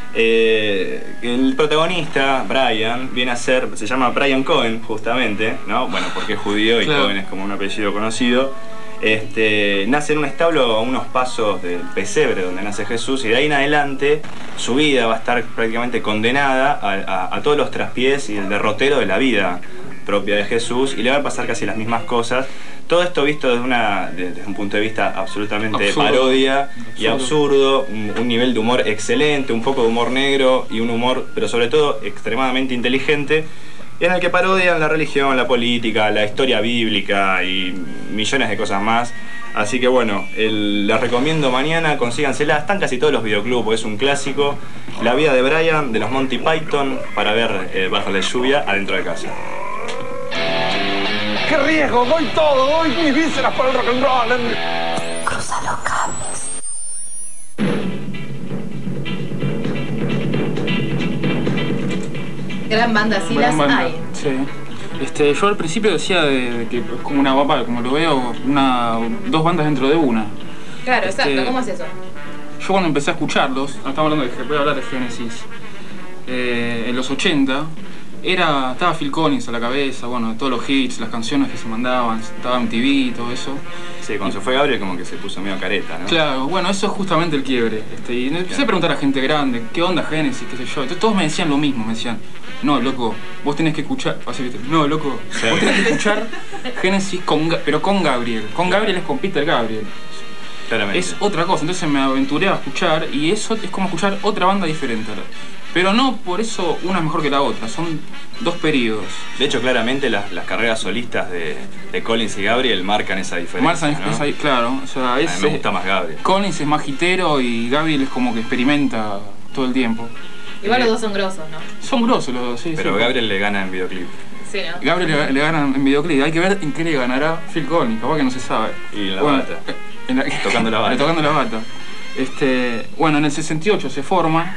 El protagonista, Brian, se llama Brian Coen, justamente, ¿no? Bueno, porque es judío y claro, Coen es como un apellido conocido. Nace en un establo a unos pasos del pesebre donde nace Jesús, y de ahí en adelante su vida va a estar prácticamente condenada a todos los traspiés y el derrotero de la vida propia de Jesús, y le van a pasar casi las mismas cosas. Todo esto visto desde un punto de vista absolutamente parodia y absurdo, un nivel de humor excelente, un poco de humor negro y un humor, pero sobre todo extremadamente inteligente, en el que parodian la religión, la política, la historia bíblica y millones de cosas más. Así que bueno, les recomiendo mañana, consígansela, están casi todos los videoclubs, es un clásico. La vida de Brian, de los Monty Python, para ver bajo la lluvia adentro de casa. ¡Qué riesgo! ¡Doy todo! ¡Doy mis vísceras para el rock and roll! Cruza los cables. Gran banda, sí las hay. Sí. Yo al principio decía de que es como una guapa, como lo veo, dos bandas dentro de una. Claro, exacto. ¿Cómo es eso? Yo cuando empecé a escucharlos, estamos hablando voy a hablar de Genesis, en los 80, estaba Phil Collins a la cabeza, bueno, todos los hits, las canciones que se mandaban, estaba MTV y todo eso. Sí, cuando se fue Gabriel como que se puso medio careta, ¿no? Claro, bueno, eso es justamente el quiebre. Y empecé a preguntar a gente grande, ¿qué onda Genesis? ¿Qué sé yo? Entonces todos me decían lo mismo, me decían, no, loco, vos tenés que escuchar, no, loco, vos tenés que escuchar Genesis pero con Gabriel. Con Gabriel es con Peter Gabriel. Claramente. Es otra cosa, entonces me aventuré a escuchar y eso es como escuchar otra banda diferente. Pero no por eso una es mejor que la otra, son dos periodos. De hecho, claramente las carreras solistas de Collins y Gabriel marcan esa diferencia, ¿no? Claro, o sea, a mí me gusta más Gabriel. Collins es más hitero y Gabriel es como que experimenta todo el tiempo. Igual los dos son grosos, ¿no? Son grosos los dos, sí. Pero sí, Gabriel le gana en videoclip. Sí, ¿no? Gabriel le gana en videoclip, hay que ver en qué le ganará Phil Collins, capaz que no se sabe. Y en la bata. Tocando la bata. Tocando la bata. Bueno, en el 68 se forma.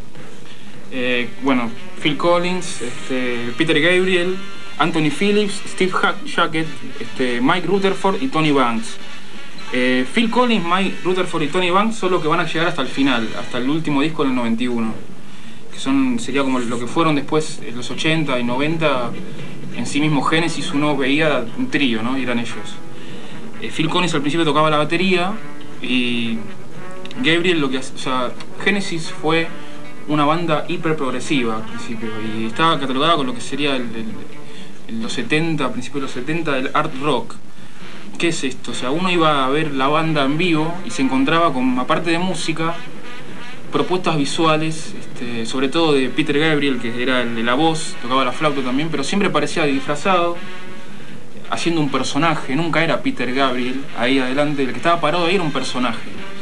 Phil Collins, Peter Gabriel, Anthony Phillips, Steve Hackett, Mike Rutherford y Tony Banks. Phil Collins, Mike Rutherford y Tony Banks son los que van a llegar hasta el final, hasta el último disco del 91. Que sería como lo que fueron después, en los 80 y 90, en sí mismo Genesis uno veía un trío, ¿no? Y eran ellos. Phil Collins al principio tocaba la batería y Gabriel Genesis fue una banda hiper progresiva al principio y estaba catalogada con lo que sería los 70, a principios de los 70, del art rock. ¿Qué es esto? O sea, uno iba a ver la banda en vivo y se encontraba con, aparte de música, propuestas visuales, sobre todo de Peter Gabriel, que era el de la voz, tocaba la flauta también, pero siempre parecía disfrazado, haciendo un personaje, nunca era Peter Gabriel ahí adelante, el que estaba parado ahí era un personaje.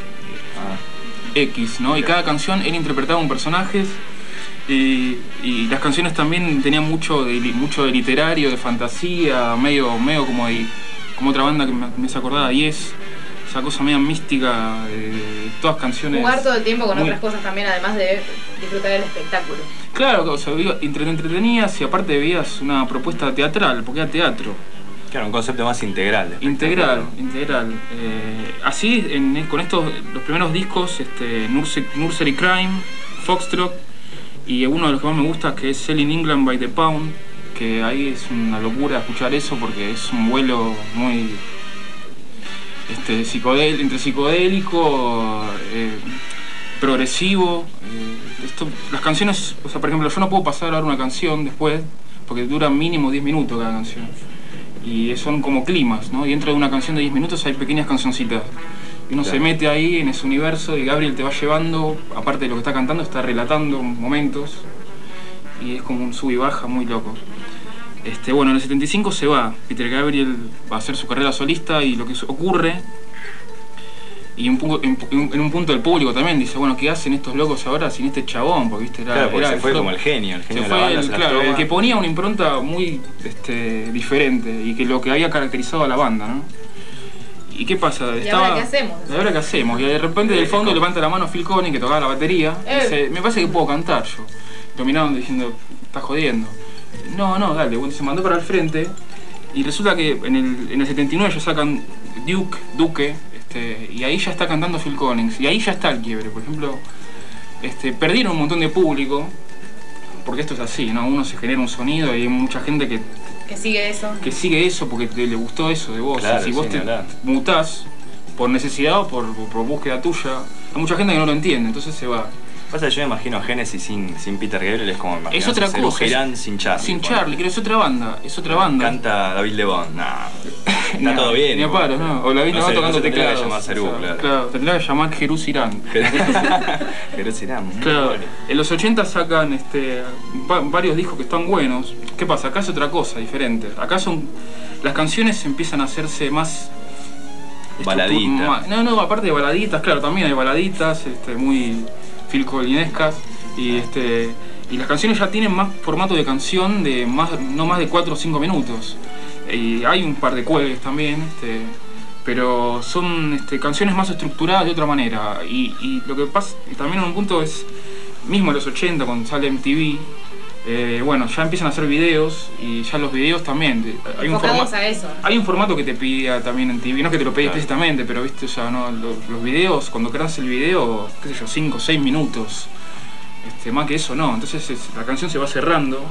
X, ¿no? Y cada canción él interpretaba un personaje y las canciones también tenían mucho de literario, de fantasía, medio como otra banda que me hace acordar, y esa cosa media mística de todas canciones. Jugar todo el tiempo con otras cosas también, además de disfrutar del espectáculo. Claro, o sea, entretenías y aparte veías una propuesta teatral, porque era teatro. Claro, un concepto más integral. Integral. Así, con estos, los primeros discos, Nursery Crime, Foxtrot, y uno de los que más me gusta, que es Selling England by the Pound, que ahí es una locura escuchar eso porque es un vuelo muy entre psicodélico, progresivo. Las canciones, o sea, por ejemplo, yo no puedo pasar ahora una canción después porque dura mínimo 10 minutos cada canción. Y son como climas, ¿no? Y dentro de una canción de 10 minutos hay pequeñas cancioncitas. Y uno se mete ahí en ese universo y Gabriel te va llevando, aparte de lo que está cantando, está relatando momentos. Y es como un sub y baja muy loco. Bueno, en el 75 se va. Peter Gabriel va a hacer su carrera solista y lo que ocurre, y en un punto del público también dice, bueno, ¿qué hacen estos locos ahora sin este chabón? Porque, ¿viste? Se fue como el genio de la banda. El que ponía una impronta muy diferente y que lo que había caracterizado a la banda, ¿no? ¿Y qué pasa? ¿Y ahora qué hacemos? ¿Y ahora qué hacemos? Y de repente del fondo levanta la mano Phil Collins, que tocaba la batería, y dice, me parece que puedo cantar yo. Lo miraron diciendo, estás jodiendo. No, dale, bueno, se mandó para el frente y resulta que en el 79 ya sacan Duque, y ahí ya está cantando Phil Collins, y ahí ya está el quiebre. Por ejemplo, perdieron un montón de público, porque esto es así, ¿no? Uno se genera un sonido y hay mucha gente que sigue eso porque le gustó eso de vos. Claro, si vos te mutás por necesidad o por búsqueda tuya, hay mucha gente que no lo entiende, entonces se va. Pasa que yo me imagino a Genesis sin Peter Gabriel, es como es otra cosa. Girán sin Charlie. Sin Charlie, que es otra banda. Canta David Lebón, está todo bien. Ni a paro, ¿no? O David Lebón tocando teclados. Claro, tendría que llamar Jerus Irán. Jerus Irán. Claro, en los 80 sacan varios discos que están buenos. ¿Qué pasa? Acá es otra cosa diferente. Acá las canciones empiezan a hacerse más baladitas. No, aparte de baladitas, claro, también hay baladitas muy Phil Collinescas, y las canciones ya tienen más formato de canción de no más de 4 o 5 minutos. Y hay un par de cuelgues también, pero son canciones más estructuradas de otra manera. Y lo que pasa también en un punto es, mismo en los 80 cuando sale MTV, bueno, ya empiezan a hacer videos, y ya los videos también hay un formato que te pide también en TV, no es que te lo pedí explícitamente, pero viste, o sea, no, los videos, cuando creas el video, qué sé yo, 5 o 6 minutos, más que eso no, entonces la canción se va cerrando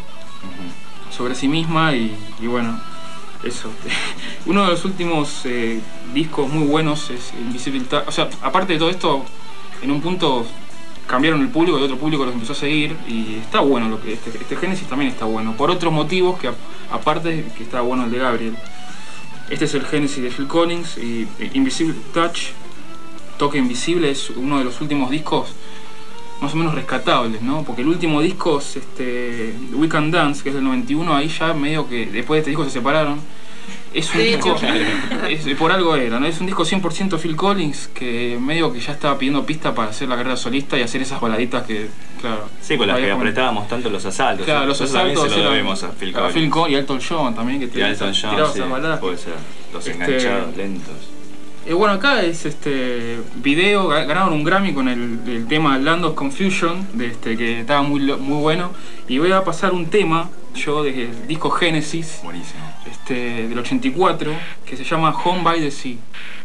sobre sí misma, y bueno, eso. Uno de los últimos discos muy buenos es Invisible Touch. O sea, aparte de todo esto, en un punto cambiaron el público y otro público los empezó a seguir, y está bueno lo que este Genesis también está bueno, por otros motivos que aparte que está bueno el de Gabriel. Este es el Genesis de Phil Collins, y Invisible Touch, Toque Invisible, es uno de los últimos discos más o menos rescatables, ¿no? Porque el último disco es We Can Dance, que es del 91, ahí ya medio que después de este disco se separaron. Es un disco, por algo era, ¿no? Es un disco 100% Phil Collins, que medio que ya estaba pidiendo pista para hacer la carrera solista y hacer esas baladitas que, claro... Sí, con las que apretábamos tanto los asaltos. Claro, los asaltos se lo debemos a Phil Collins. Y Elton John también, que tiraba esas baladas. Puede ser, los enganchados lentos. Bueno, acá es video, ganaron un Grammy con el tema Land of Confusion, que estaba muy bueno, y voy a pasar un tema yo del disco Genesis, buenísimo, del 84, que se llama Home by the Sea.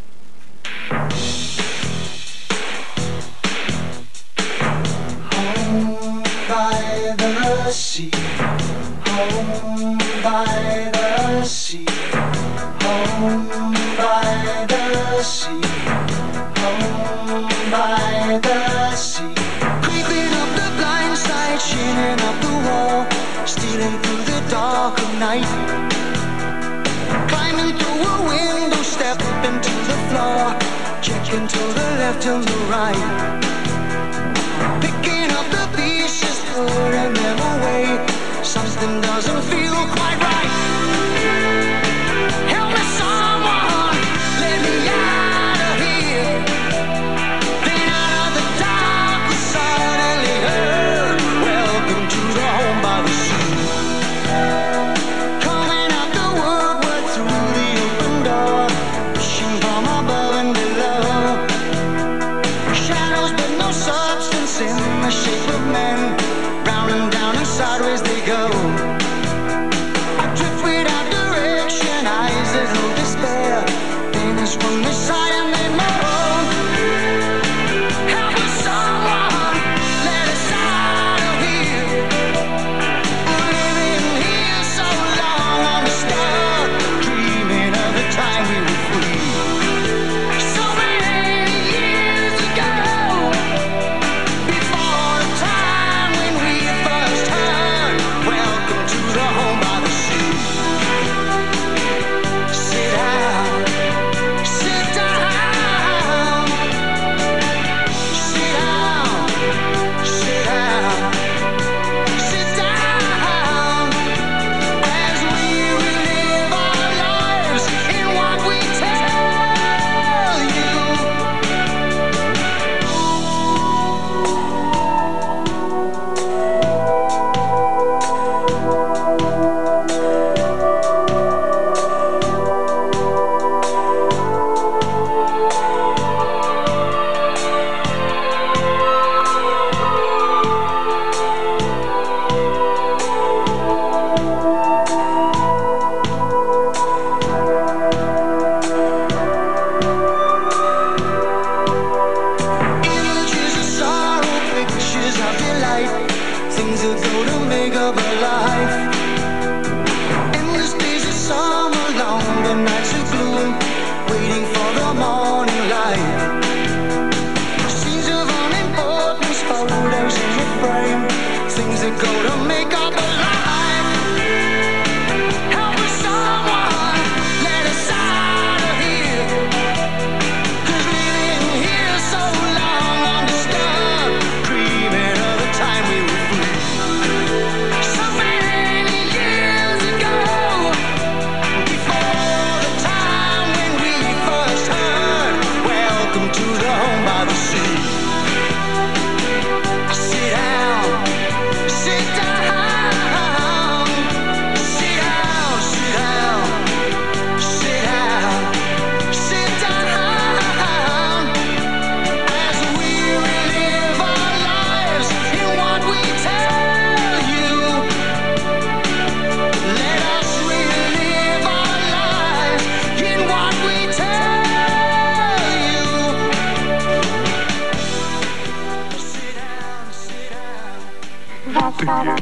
Home by the sea, home by the sea, home by the sea, home by the sea. Creeping up the blind side, shinning up the wall, stealing through the dark of night, climbing through a window, stepping to the floor, checking to the left and the right, picking up the pieces, putting them away. Something doesn't feel quite right. Help me, someone, let me out of here. Then out of the dark we suddenly heard, welcome to the home by the sea. Coming out the woodwork through the open door, pushing from above and below. Shadows but no substance in the shape of men, round and down and sideways they go. Adrift without direction, eyes your light. Things that go to make up a life. Endless days of summer, longer nights of gloom, waiting for the morning light. Scenes of unimportance, photos in your frame. Things that go to make up a life. Help us someone, let us out of here. 'Cause living here so long undisturbed, dreaming of the time we were free. So many years ago, before the time when we first heard, welcome to the home by the sea. Sit down, sit down, sit down, sit down, sit down, sit down. As we relive our lives in what we tell you, let us relive our lives in what we tell you. Sit down, sit down.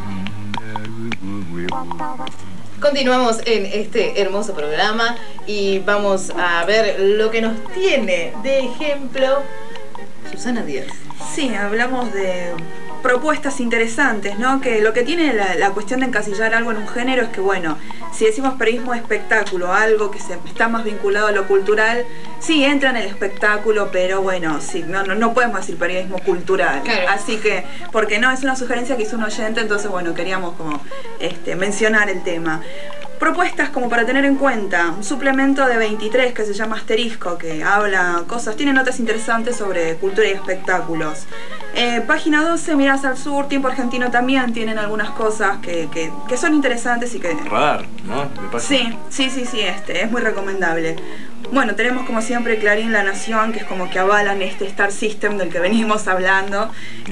Continuamos en este hermoso programa y vamos a ver lo que nos tiene de ejemplo Susana Díaz. Sí, hablamos de propuestas interesantes, ¿no? Que lo que tiene la cuestión de encasillar algo en un género es que, bueno, si decimos periodismo de espectáculo, algo que está más vinculado a lo cultural, sí entra en el espectáculo, pero bueno, sí, no podemos decir periodismo cultural. Claro. Así que, porque no, es una sugerencia que hizo un oyente, entonces bueno, queríamos como mencionar el tema. Propuestas como para tener en cuenta, un suplemento de 23 que se llama Asterisco, que habla cosas, tiene notas interesantes sobre cultura y espectáculos. Página 12, Miradas al Sur, Tiempo Argentino también tienen algunas cosas que son interesantes y que... Radar, ¿no? Sí, es muy recomendable. Bueno, tenemos como siempre Clarín, La Nación, que es como que avalan este Star System del que venimos hablando.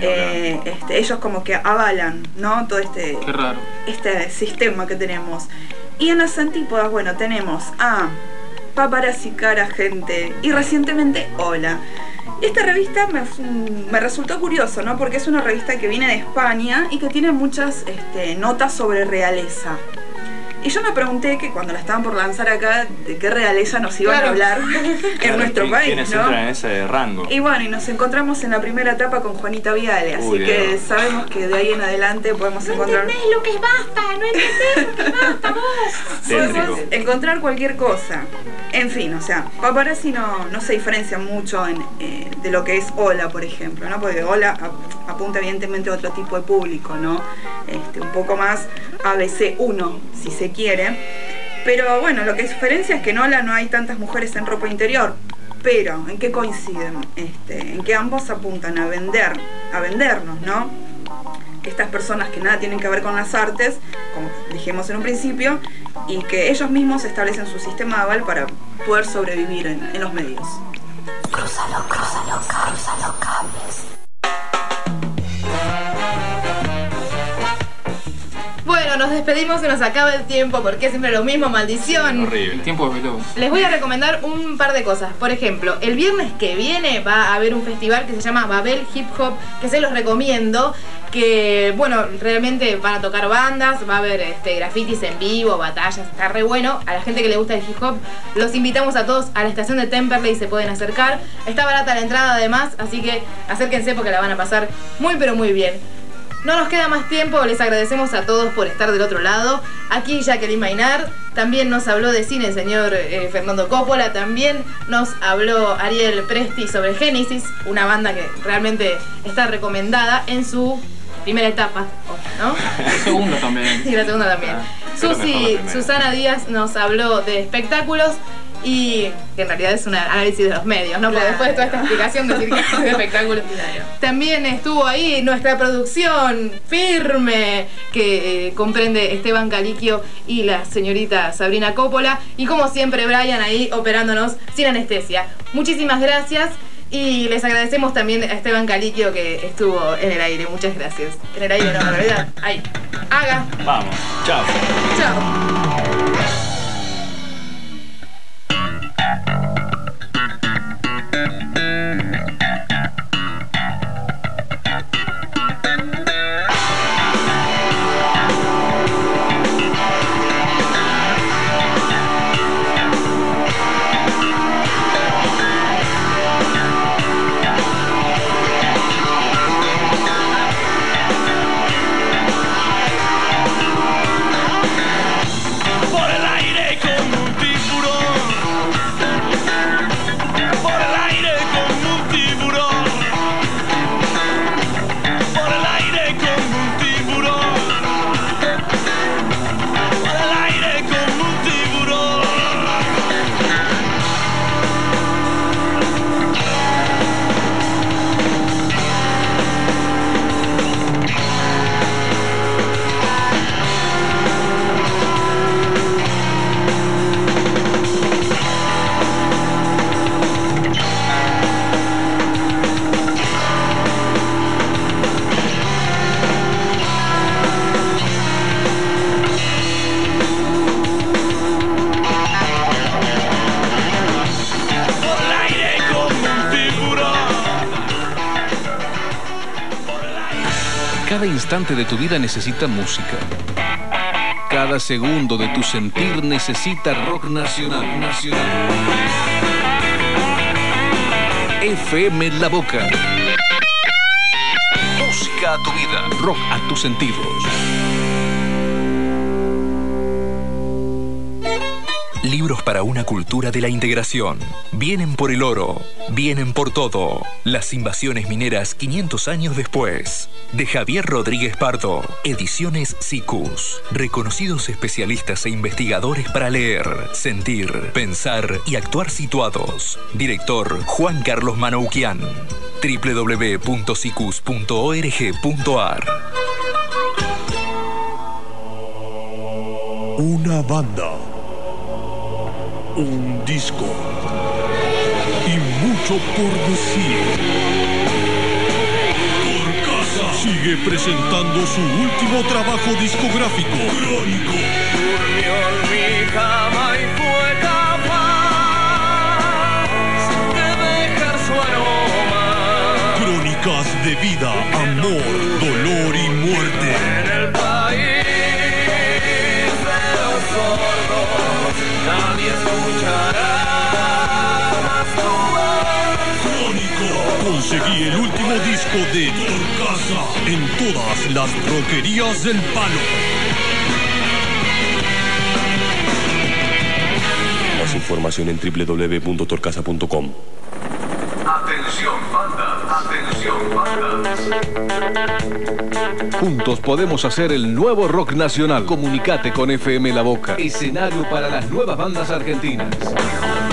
Ellos como que avalan, ¿no? Todo Qué raro. este sistema que tenemos. Y en las antípodas, bueno, tenemos a Paparazzi, Cara, Gente y recientemente Hola. Esta revista me resultó curioso, ¿no? Porque es una revista que viene de España y que tiene muchas notas sobre realeza. Y yo me pregunté que cuando la estaban por lanzar acá, de qué realeza nos iban a hablar en nuestro país, ¿Quiénes ¿no? entran en ese rango? Y bueno, y nos encontramos en la primera etapa con Juanita Viale, así que sabemos que de ahí en adelante podemos encontrar... No entendés lo que es basta, no entendés lo que es basta, vos. Podemos encontrar cualquier cosa. En fin, o sea, Paparazzi no se diferencia mucho de lo que es Hola, por ejemplo, ¿no? Porque Hola apunta evidentemente a otro tipo de público, ¿no? Un poco más ABC1, si se quiere. Pero bueno, lo que diferencia es que en Hola no hay tantas mujeres en ropa interior. Pero, ¿en qué coinciden? En que ambos apuntan a vendernos, ¿no? Estas personas que nada tienen que ver con las artes, como dijimos en un principio, y que ellos mismos establecen su sistema aval para poder sobrevivir en los medios. Crúzalo, cables. Bueno, nos despedimos, se nos acaba el tiempo porque es siempre lo mismo, maldición. Horrible, el tiempo es veloz. Les voy a recomendar un par de cosas. Por ejemplo, el viernes que viene va a haber un festival que se llama Babel Hip Hop, que se los recomiendo. Que, bueno, realmente van a tocar bandas, va a haber grafitis en vivo, batallas, está re bueno. A la gente que le gusta el hip hop, los invitamos a todos a la estación de Temperley, se pueden acercar. Está barata la entrada además, así que acérquense porque la van a pasar muy pero muy bien. No nos queda más tiempo, les agradecemos a todos por estar del otro lado. Aquí Jacqueline Maynard, también nos habló de cine el señor Fernando Coppola, también nos habló Ariel Presti sobre Génesis, una banda que realmente está recomendada en su primera etapa, ¿no? La segunda también. Sí, la segunda también. Susana Díaz nos habló de espectáculos y que en realidad es un análisis de los medios, ¿no? Porque después de toda esta explicación decir que es de espectáculos. También estuvo ahí nuestra producción firme que comprende Esteban Caliquio y la señorita Sabrina Coppola, y como siempre Brian ahí operándonos sin anestesia. Muchísimas gracias y les agradecemos también a Esteban Caliquio que estuvo en el aire. Muchas gracias. En el aire no, en realidad. Ahí. Haga. Vamos. Chao. Chao. Cada instante de tu vida necesita música. Cada segundo de tu sentir necesita rock nacional. FM La Boca. Música a tu vida. Rock a tus sentidos. Libros para una cultura de la integración. Vienen por el oro, vienen por todo. Las invasiones mineras 500 años después. De Javier Rodríguez Pardo. Ediciones Sikus. Reconocidos especialistas e investigadores para leer, sentir, pensar y actuar situados. Director Juan Carlos Manoukian. www.sikus.org.ar. Una banda. Un disco y mucho por decir. Torcasa sigue presentando su último trabajo discográfico, Crónico. Durmió en mi cama y fue capaz de dejar su aroma. Crónicas de vida, amor, dolor y muerte. En el país de los sordos nadie escuchará más tu voz. Crónico. Conseguí el último disco de Torcasa en todas las roquerías del palo. Más información en www.torcasa.com. Atención bandas. Juntos podemos hacer el nuevo rock nacional. Comunicate con FM La Boca. Escenario para las nuevas bandas argentinas.